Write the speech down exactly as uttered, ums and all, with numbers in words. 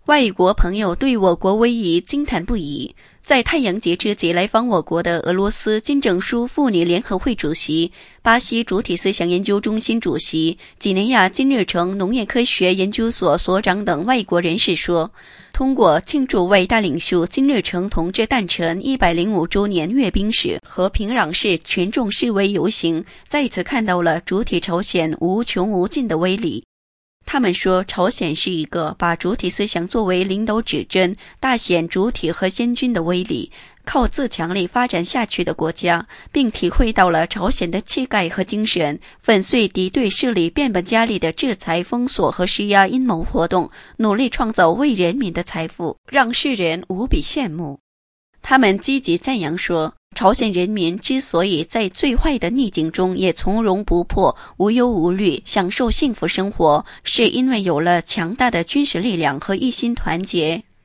外国朋友对我国威仪惊叹不已。在太阳节之际来访我国的俄罗斯金正书妇女联合会主席、巴西主体思想研究中心主席、几内亚金日成农业科学研究所所长等外国人士说，通过庆祝伟大领袖金日成同志诞辰一百零五周年阅兵式和平壤市群众示威游行，再次看到了主体朝鲜无穷无尽的威力。他们说，朝鲜是一个把主体思想作为领导指针、大显主体和先军的威力，靠自强力发展下去的国家，并体会到了朝鲜的气概和精神，粉碎敌对势力变本加厉的制裁、封锁和施压阴谋活动，努力创造为人民的财富，让世人无比羡慕。他们积极赞扬说，朝鲜人民之所以在最坏的逆境中也从容不迫、无忧无虑，享受幸福生活，是因为有了强大的军事力量和一心团结。